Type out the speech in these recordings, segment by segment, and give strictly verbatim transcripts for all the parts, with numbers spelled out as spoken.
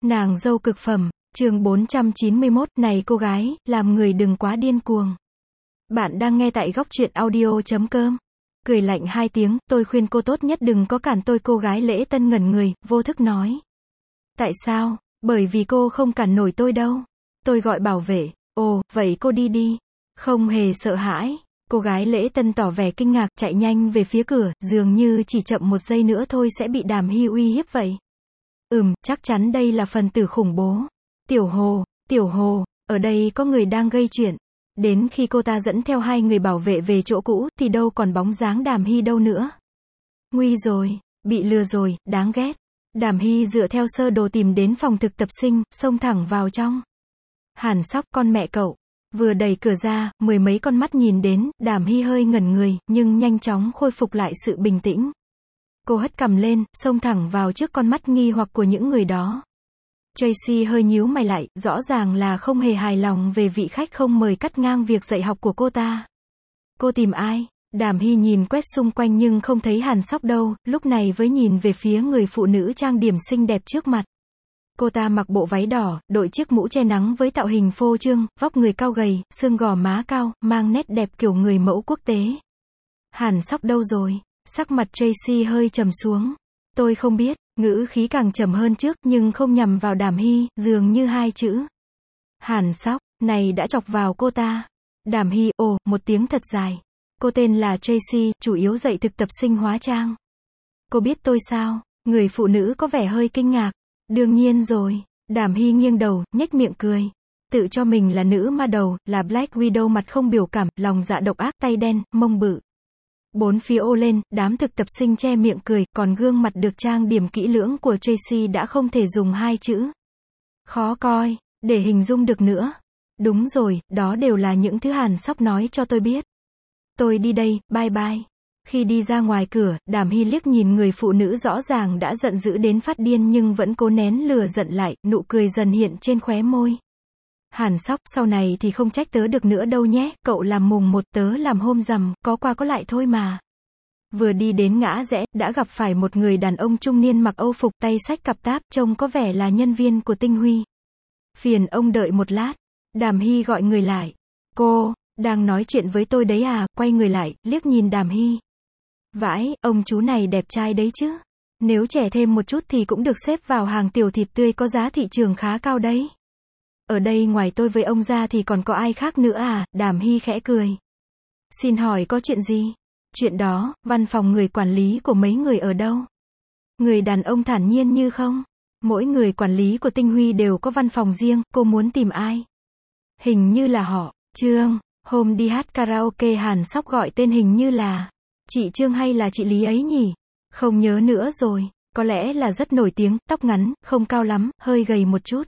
Nàng dâu cực phẩm, chương bốn trăm chín mươi mốt, này cô gái, làm người đừng quá điên cuồng. Bạn đang nghe tại góc truyện audio chấm com. Cười lạnh hai tiếng, tôi khuyên cô tốt nhất đừng có cản tôi. Cô gái Lễ Tân ngẩn người, vô thức nói. Tại sao? Bởi vì cô không cản nổi tôi đâu. Tôi gọi bảo vệ. Ồ, vậy cô đi đi. Không hề sợ hãi. Cô gái Lễ Tân tỏ vẻ kinh ngạc, chạy nhanh về phía cửa, dường như chỉ chậm một giây nữa thôi sẽ bị Đàm Hy uy hiếp vậy. Ừm, chắc chắn đây là phần tử khủng bố. Tiểu Hồ, Tiểu Hồ, ở đây có người đang gây chuyện. Đến khi cô ta dẫn theo hai người bảo vệ về chỗ cũ, thì đâu còn bóng dáng Đàm Hy đâu nữa. Nguy rồi, bị lừa rồi, đáng ghét. Đàm Hy dựa theo sơ đồ tìm đến phòng thực tập sinh, xông thẳng vào trong. Hàn Sóc, con mẹ cậu. Vừa đẩy cửa ra, mười mấy con mắt nhìn đến, Đàm Hy hơi ngẩn người, nhưng nhanh chóng khôi phục lại sự bình tĩnh. Cô hất cằm lên, xông thẳng vào trước con mắt nghi hoặc của những người đó. Tracy hơi nhíu mày lại, rõ ràng là không hề hài lòng về vị khách không mời cắt ngang việc dạy học của cô ta. Cô tìm ai? Đàm Hy nhìn quét xung quanh nhưng không thấy Hàn Sóc đâu, lúc này mới nhìn về phía người phụ nữ trang điểm xinh đẹp trước mặt. Cô ta mặc bộ váy đỏ, đội chiếc mũ che nắng với tạo hình phô trương, vóc người cao gầy, xương gò má cao, mang nét đẹp kiểu người mẫu quốc tế. Hàn Sóc đâu rồi? Sắc mặt Tracy hơi trầm xuống. Tôi không biết, ngữ khí càng trầm hơn trước, nhưng không nhằm vào Đàm Hy, dường như hai chữ. Hàn Sóc, này đã chọc vào cô ta. Đàm Hy, ồ, một tiếng thật dài. Cô tên là Tracy, chủ yếu dạy thực tập sinh hóa trang. Cô biết tôi sao? Người phụ nữ có vẻ hơi kinh ngạc. Đương nhiên rồi. Đàm Hy nghiêng đầu, nhếch miệng cười. Tự cho mình là nữ ma đầu, là Black Widow, mặt không biểu cảm, lòng dạ độc ác, tay đen, mông bự. Bốn phía ô lên, đám thực tập sinh che miệng cười, còn gương mặt được trang điểm kỹ lưỡng của Tracy đã không thể dùng hai chữ. Khó coi, để hình dung được nữa. Đúng rồi, đó đều là những thứ Hàn Sóc nói cho tôi biết. Tôi đi đây, bye bye. Khi đi ra ngoài cửa, Đàm Hy liếc nhìn người phụ nữ rõ ràng đã giận dữ đến phát điên nhưng vẫn cố nén lửa giận lại, nụ cười dần hiện trên khóe môi. Hàn Sóc, sau này thì không trách tớ được nữa đâu nhé, cậu làm mùng một, tớ làm hôm rằm, có qua có lại thôi mà. Vừa đi đến ngã rẽ, đã gặp phải một người đàn ông trung niên mặc âu phục, tay xách cặp táp, trông có vẻ là nhân viên của Tinh Huy. Phiền ông đợi một lát. Đàm Hy gọi người lại. Cô, đang nói chuyện với tôi đấy à? Quay người lại, liếc nhìn Đàm Hy. Vãi, ông chú này đẹp trai đấy chứ. Nếu trẻ thêm một chút thì cũng được xếp vào hàng tiểu thịt tươi có giá thị trường khá cao đấy. Ở đây ngoài tôi với ông ra thì còn có ai khác nữa à? Đàm Hy khẽ cười. Xin hỏi có chuyện gì? Chuyện đó, văn phòng người quản lý của mấy người ở đâu? Người đàn ông thản nhiên như không. Mỗi người quản lý của Tinh Huy đều có văn phòng riêng, cô muốn tìm ai? Hình như là họ, Trương, hôm đi hát karaoke Hàn Sóc gọi tên hình như là chị Trương hay là chị Lý ấy nhỉ? Không nhớ nữa rồi, có lẽ là rất nổi tiếng, tóc ngắn, không cao lắm, hơi gầy một chút.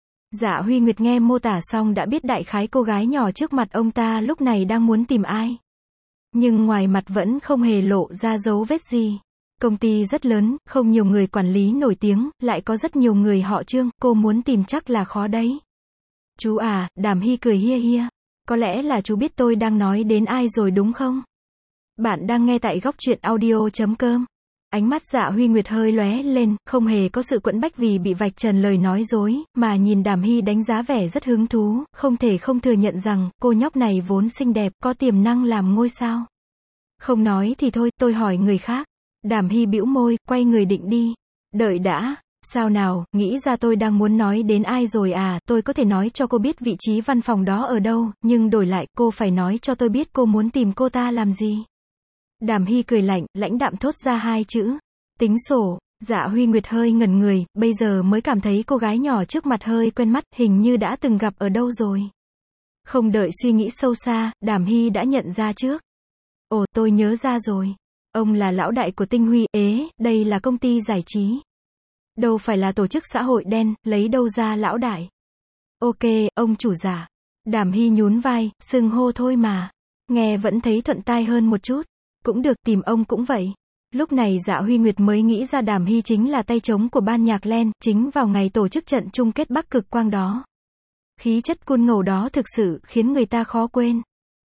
Dạ Huy Nguyệt nghe mô tả xong đã biết đại khái cô gái nhỏ trước mặt ông ta lúc này đang muốn tìm ai. Nhưng ngoài mặt vẫn không hề lộ ra dấu vết gì. Công ty rất lớn, không nhiều người quản lý nổi tiếng, lại có rất nhiều người họ Trương, cô muốn tìm chắc là khó đấy. Chú à, Đàm Hy cười hia hia. Có lẽ là chú biết tôi đang nói đến ai rồi đúng không? Bạn đang nghe tại góc truyện audio chấm com. Ánh mắt Dạ Huy Nguyệt hơi lóe lên, không hề có sự quẫn bách vì bị vạch trần lời nói dối, mà nhìn Đàm Hy đánh giá vẻ rất hứng thú, không thể không thừa nhận rằng, cô nhóc này vốn xinh đẹp, có tiềm năng làm ngôi sao. Không nói thì thôi, tôi hỏi người khác. Đàm Hy bĩu môi, quay người định đi. Đợi đã, sao nào, nghĩ ra tôi đang muốn nói đến ai rồi à? Tôi có thể nói cho cô biết vị trí văn phòng đó ở đâu, nhưng đổi lại, cô phải nói cho tôi biết cô muốn tìm cô ta làm gì. Đàm Hy cười lạnh, lãnh đạm thốt ra hai chữ. Tính sổ. Dạ Huy Nguyệt hơi ngẩn người, bây giờ mới cảm thấy cô gái nhỏ trước mặt hơi quen mắt, hình như đã từng gặp ở đâu rồi. Không đợi suy nghĩ sâu xa, Đàm Hy đã nhận ra trước. Ồ, tôi nhớ ra rồi. Ông là lão đại của Tinh Huy, ế, đây là công ty giải trí. Đâu phải là tổ chức xã hội đen, lấy đâu ra lão đại. Ok, ông chủ giả. Đàm Hy nhún vai, xưng hô thôi mà. Nghe vẫn thấy thuận tai hơn một chút. Cũng được, tìm ông cũng vậy. Lúc này Dạ Huy Nguyệt mới nghĩ ra Đàm Hy chính là tay trống của ban nhạc Len, chính vào ngày tổ chức trận chung kết Bắc Cực Quang đó. Khí chất cool ngầu đó thực sự khiến người ta khó quên.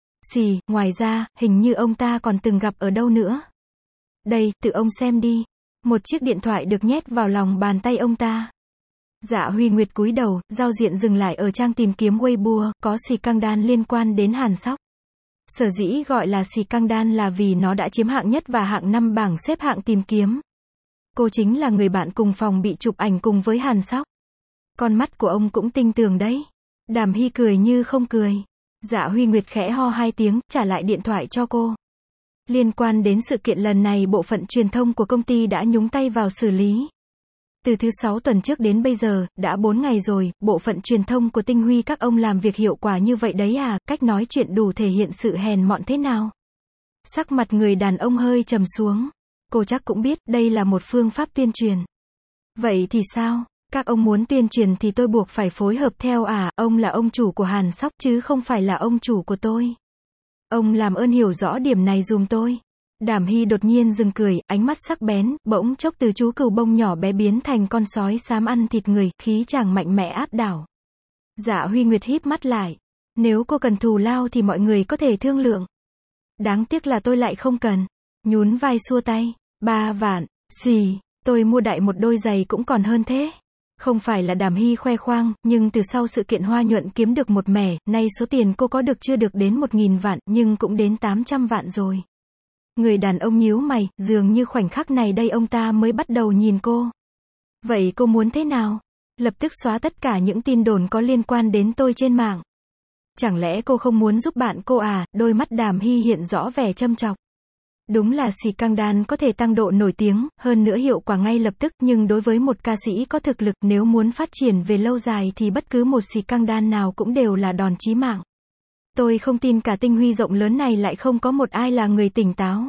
Xì, ngoài ra, hình như ông ta còn từng gặp ở đâu nữa. Đây, tự ông xem đi. Một chiếc điện thoại được nhét vào lòng bàn tay ông ta. Dạ Huy Nguyệt cúi đầu, giao diện dừng lại ở trang tìm kiếm Weibo, có scandal liên quan đến Hàn Sóc. Sở dĩ gọi là scandal là vì nó đã chiếm hạng nhất và hạng năm bảng xếp hạng tìm kiếm. Cô chính là người bạn cùng phòng bị chụp ảnh cùng với Hàn Sóc. Con mắt của ông cũng tinh tường đấy. Đàm Hy cười như không cười. Dạ Huy Nguyệt khẽ ho hai tiếng, trả lại điện thoại cho cô. Liên quan đến sự kiện lần này, bộ phận truyền thông của công ty đã nhúng tay vào xử lý. Từ thứ sáu tuần trước đến bây giờ, đã bốn ngày rồi, bộ phận truyền thông của Tinh Huy các ông làm việc hiệu quả như vậy đấy à, cách nói chuyện đủ thể hiện sự hèn mọn thế nào. Sắc mặt người đàn ông hơi trầm xuống. Cô chắc cũng biết, đây là một phương pháp tuyên truyền. Vậy thì sao? Các ông muốn tuyên truyền thì tôi buộc phải phối hợp theo à, ông là ông chủ của Hàn Sóc chứ không phải là ông chủ của tôi. Ông làm ơn hiểu rõ điểm này dùm tôi. Đàm Hy đột nhiên dừng cười, ánh mắt sắc bén, bỗng chốc từ chú cừu bông nhỏ bé biến thành con sói xám ăn thịt người, khí chàng mạnh mẽ áp đảo. Dạ Huy Nguyệt híp mắt lại. Nếu cô cần thù lao thì mọi người có thể thương lượng. Đáng tiếc là tôi lại không cần. Nhún vai xua tay. Ba vạn. Xì. Tôi mua đại một đôi giày cũng còn hơn thế. Không phải là Đàm Hy khoe khoang, nhưng từ sau sự kiện Hoa Nhuận kiếm được một mẻ, nay số tiền cô có được chưa được đến một nghìn vạn, nhưng cũng đến tám trăm vạn rồi. Người đàn ông nhíu mày, dường như khoảnh khắc này đây ông ta mới bắt đầu nhìn cô. Vậy cô muốn thế nào? Lập tức xóa tất cả những tin đồn có liên quan đến tôi trên mạng. Chẳng lẽ cô không muốn giúp bạn cô à? Đôi mắt Đàm Hy hiện rõ vẻ châm chọc. Đúng là scandal có thể tăng độ nổi tiếng, hơn nữa hiệu quả ngay lập tức, nhưng đối với một ca sĩ có thực lực, nếu muốn phát triển về lâu dài thì bất cứ một scandal nào cũng đều là đòn chí mạng. Tôi không tin cả Tinh Huy rộng lớn này lại không có một ai là người tỉnh táo.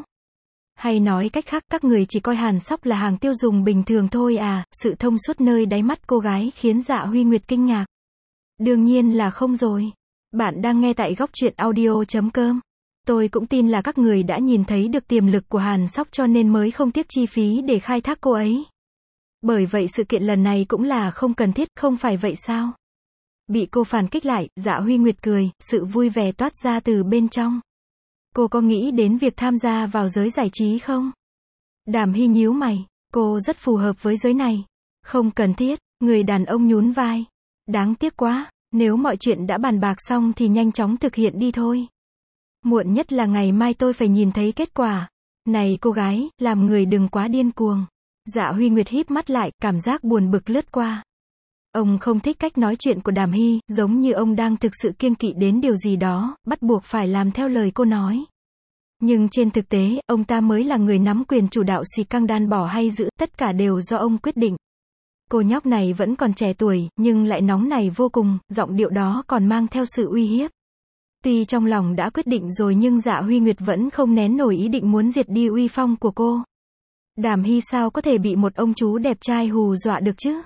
Hay nói cách khác, các người chỉ coi Hàn Sóc là hàng tiêu dùng bình thường thôi à? Sự thông suốt nơi đáy mắt cô gái khiến Dạ Huy Nguyệt kinh ngạc. Đương nhiên là không rồi. Bạn đang nghe tại góc truyện audio chấm com. Tôi cũng tin là các người đã nhìn thấy được tiềm lực của Hàn Sóc cho nên mới không tiếc chi phí để khai thác cô ấy. Bởi vậy sự kiện lần này cũng là không cần thiết, không phải vậy sao? Bị cô phản kích lại, Dạ Huy Nguyệt cười, sự vui vẻ toát ra từ bên trong. Cô có nghĩ đến việc tham gia vào giới giải trí không? Đàm Hy nhíu mày, cô rất phù hợp với giới này. Không cần thiết, người đàn ông nhún vai. Đáng tiếc quá, nếu mọi chuyện đã bàn bạc xong thì nhanh chóng thực hiện đi thôi. Muộn nhất là ngày mai tôi phải nhìn thấy kết quả. Này cô gái, làm người đừng quá điên cuồng. Dạ Huy Nguyệt híp mắt lại, cảm giác buồn bực lướt qua. Ông không thích cách nói chuyện của Đàm Hy, giống như ông đang thực sự kiêng kỵ đến điều gì đó, bắt buộc phải làm theo lời cô nói. Nhưng trên thực tế, ông ta mới là người nắm quyền chủ đạo, scandal bỏ hay giữ, tất cả đều do ông quyết định. Cô nhóc này vẫn còn trẻ tuổi, nhưng lại nóng nảy vô cùng, giọng điệu đó còn mang theo sự uy hiếp. Tuy trong lòng đã quyết định rồi nhưng Dạ Huy Nguyệt vẫn không nén nổi ý định muốn diệt đi uy phong của cô. Đàm Hy sao có thể bị một ông chú đẹp trai hù dọa được chứ?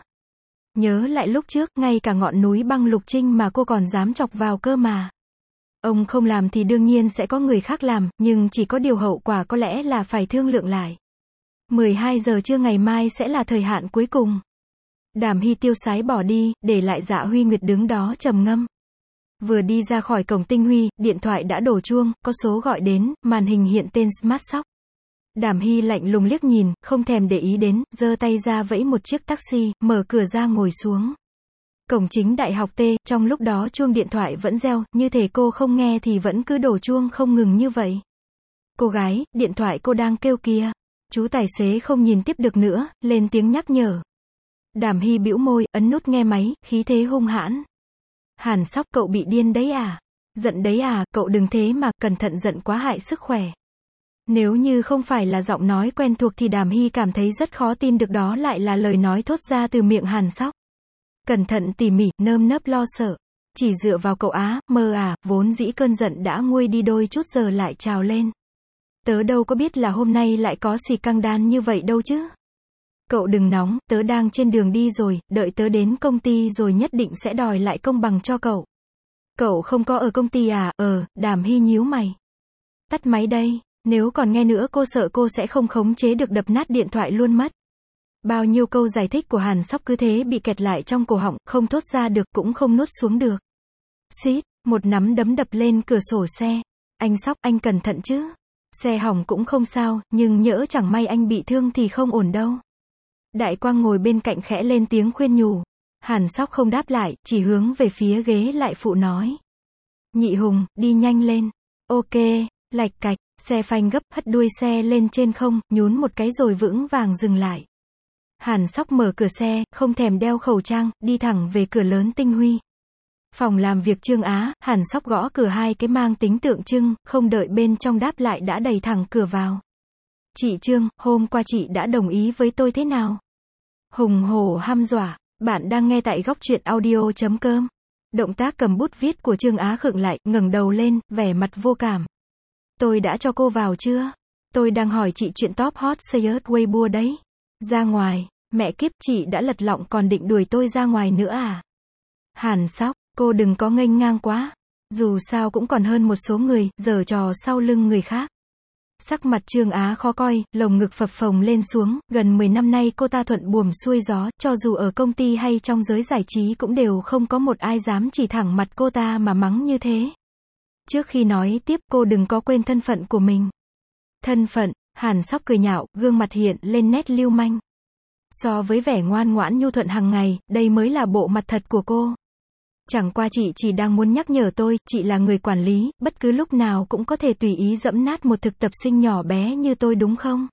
Nhớ lại lúc trước, ngay cả ngọn núi băng Lục Trinh mà cô còn dám chọc vào cơ mà. Ông không làm thì đương nhiên sẽ có người khác làm, nhưng chỉ có điều hậu quả có lẽ là phải thương lượng lại. mười hai giờ trưa ngày mai sẽ là thời hạn cuối cùng. Đàm Hy tiêu sái bỏ đi, để lại Dạ Huy Nguyệt đứng đó trầm ngâm. Vừa đi ra khỏi cổng Tinh Huy, điện thoại đã đổ chuông, có số gọi đến, màn hình hiện tên Smart Shop. Đàm Hy lạnh lùng liếc nhìn, không thèm để ý đến, giơ tay ra vẫy một chiếc taxi, mở cửa ra ngồi xuống. Cổng chính đại học T, trong lúc đó chuông điện thoại vẫn reo, như thể cô không nghe thì vẫn cứ đổ chuông không ngừng như vậy. Cô gái, điện thoại cô đang kêu kìa. Chú tài xế không nhìn tiếp được nữa, lên tiếng nhắc nhở. Đàm Hy bĩu môi, ấn nút nghe máy, khí thế hung hãn. Hàn Sóc, cậu bị điên đấy à? Giận đấy à? Cậu đừng thế mà, cẩn thận giận quá hại sức khỏe. Nếu như không phải là giọng nói quen thuộc thì Đàm Hy cảm thấy rất khó tin được đó lại là lời nói thốt ra từ miệng Hàn Sóc. Cẩn thận tỉ mỉ, nơm nớp lo sợ. Chỉ dựa vào cậu á, mơ à, vốn dĩ cơn giận đã nguôi đi đôi chút giờ lại trào lên. Tớ đâu có biết là hôm nay lại có scandal như vậy đâu chứ. Cậu đừng nóng, tớ đang trên đường đi rồi, đợi tớ đến công ty rồi nhất định sẽ đòi lại công bằng cho cậu. Cậu không có ở công ty à? Ờ, Đàm Hy nhíu mày. Tắt máy đây, nếu còn nghe nữa cô sợ cô sẽ không khống chế được đập nát điện thoại luôn mất. Bao nhiêu câu giải thích của Hàn Sóc cứ thế bị kẹt lại trong cổ họng, không thốt ra được cũng không nuốt xuống được. Xít, một nắm đấm đập lên cửa sổ xe. Anh Sóc, anh cẩn thận chứ. Xe hỏng cũng không sao, nhưng nhỡ chẳng may anh bị thương thì không ổn đâu. Đại Quang ngồi bên cạnh khẽ lên tiếng khuyên nhủ. Hàn Sóc không đáp lại, chỉ hướng về phía ghế lại phụ nói. Nhị Hùng, đi nhanh lên. Ok, lạch cạch, xe phanh gấp, hất đuôi xe lên trên không, nhún một cái rồi vững vàng dừng lại. Hàn Sóc mở cửa xe, không thèm đeo khẩu trang, đi thẳng về cửa lớn tinh huy. Phòng làm việc Trương Á, Hàn Sóc gõ cửa hai cái mang tính tượng trưng, không đợi bên trong đáp lại đã đẩy thẳng cửa vào. Chị Trương, hôm qua chị đã đồng ý với tôi thế nào? Hùng hổ hăm dọa, bạn đang nghe tại góc truyện audio chấm com. Động tác cầm bút viết của Trương Á khựng lại, ngẩng đầu lên, vẻ mặt vô cảm. Tôi đã cho cô vào chưa? Tôi đang hỏi chị chuyện top hot search Weibo đấy. Ra ngoài, mẹ kiếp, chị đã lật lọng còn định đuổi tôi ra ngoài nữa à? Hàn Sóc, cô đừng có nghênh ngang quá. Dù sao cũng còn hơn một số người, giở trò sau lưng người khác. Sắc mặt Trương Á khó coi, lồng ngực phập phồng lên xuống, gần mười năm nay cô ta thuận buồm xuôi gió, cho dù ở công ty hay trong giới giải trí cũng đều không có một ai dám chỉ thẳng mặt cô ta mà mắng như thế. Trước khi nói tiếp, cô đừng có quên thân phận của mình. Thân phận, Hàn Sóc cười nhạo, gương mặt hiện lên nét lưu manh. So với vẻ ngoan ngoãn nhu thuận hàng ngày, đây mới là bộ mặt thật của cô. Chẳng qua chị chỉ đang muốn nhắc nhở tôi, chị là người quản lý, bất cứ lúc nào cũng có thể tùy ý dẫm nát một thực tập sinh nhỏ bé như tôi đúng không?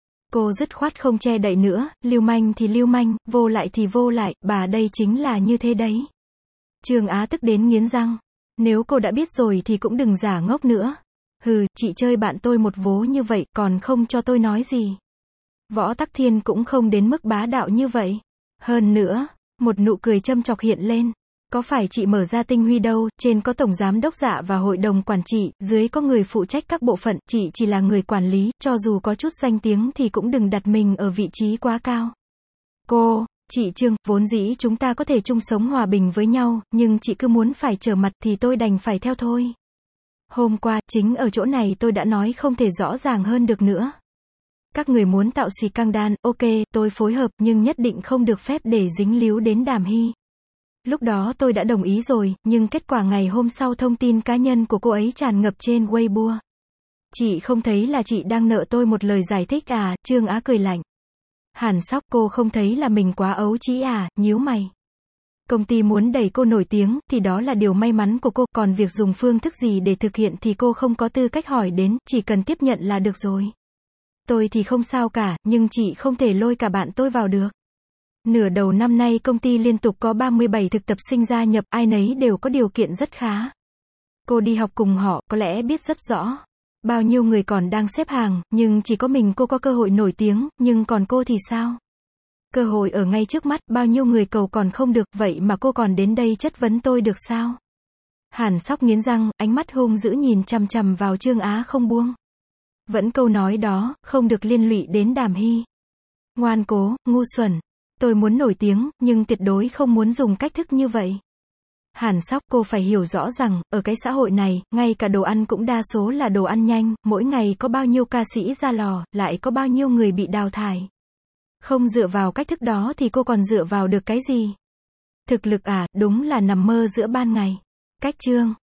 Cô dứt khoát không che đậy nữa, lưu manh thì lưu manh, vô lại thì vô lại, bà đây chính là như thế đấy. Trương Á tức đến nghiến răng. Nếu cô đã biết rồi thì cũng đừng giả ngốc nữa. Hừ, chị chơi bạn tôi một vố như vậy, còn không cho tôi nói gì. Võ Tắc Thiên cũng không đến mức bá đạo như vậy. Hơn nữa, một nụ cười châm chọc hiện lên. Có phải chị mở ra tinh huy đâu, trên có tổng giám đốc dạ và hội đồng quản trị, dưới có người phụ trách các bộ phận, chị chỉ là người quản lý, cho dù có chút danh tiếng thì cũng đừng đặt mình ở vị trí quá cao. Cô, chị Trương, vốn dĩ chúng ta có thể chung sống hòa bình với nhau, nhưng chị cứ muốn phải trở mặt thì tôi đành phải theo thôi. Hôm qua, chính ở chỗ này tôi đã nói không thể rõ ràng hơn được nữa. Các người muốn tạo xì căng đan, ok, tôi phối hợp, nhưng nhất định không được phép để dính líu đến Đàm Hy. Lúc đó tôi đã đồng ý rồi, nhưng kết quả ngày hôm sau thông tin cá nhân của cô ấy tràn ngập trên Weibo. Chị không thấy là chị đang nợ tôi một lời giải thích à? Trương Á cười lạnh. Hàn Sóc, cô không thấy là mình quá ấu trĩ à? Nhíu mày. Công ty muốn đẩy cô nổi tiếng, thì đó là điều may mắn của cô, còn việc dùng phương thức gì để thực hiện thì cô không có tư cách hỏi đến, chỉ cần tiếp nhận là được rồi. Tôi thì không sao cả, nhưng chị không thể lôi cả bạn tôi vào được. Nửa đầu năm nay công ty liên tục có ba mươi bảy thực tập sinh gia nhập, ai nấy đều có điều kiện rất khá. Cô đi học cùng họ, có lẽ biết rất rõ. Bao nhiêu người còn đang xếp hàng, nhưng chỉ có mình cô có cơ hội nổi tiếng, nhưng còn cô thì sao? Cơ hội ở ngay trước mắt, bao nhiêu người cầu còn không được, vậy mà cô còn đến đây chất vấn tôi được sao? Hàn Sóc nghiến răng, ánh mắt hung dữ nhìn chằm chằm vào Trương Á không buông. Vẫn câu nói đó, không được liên lụy đến Đàm Hy. Ngoan cố, ngu xuẩn. Tôi muốn nổi tiếng, nhưng tuyệt đối không muốn dùng cách thức như vậy. Hàn Sóc, cô phải hiểu rõ rằng, ở cái xã hội này, ngay cả đồ ăn cũng đa số là đồ ăn nhanh, mỗi ngày có bao nhiêu ca sĩ ra lò, lại có bao nhiêu người bị đào thải. Không dựa vào cách thức đó thì cô còn dựa vào được cái gì? Thực lực à, đúng là nằm mơ giữa ban ngày. Cách Trương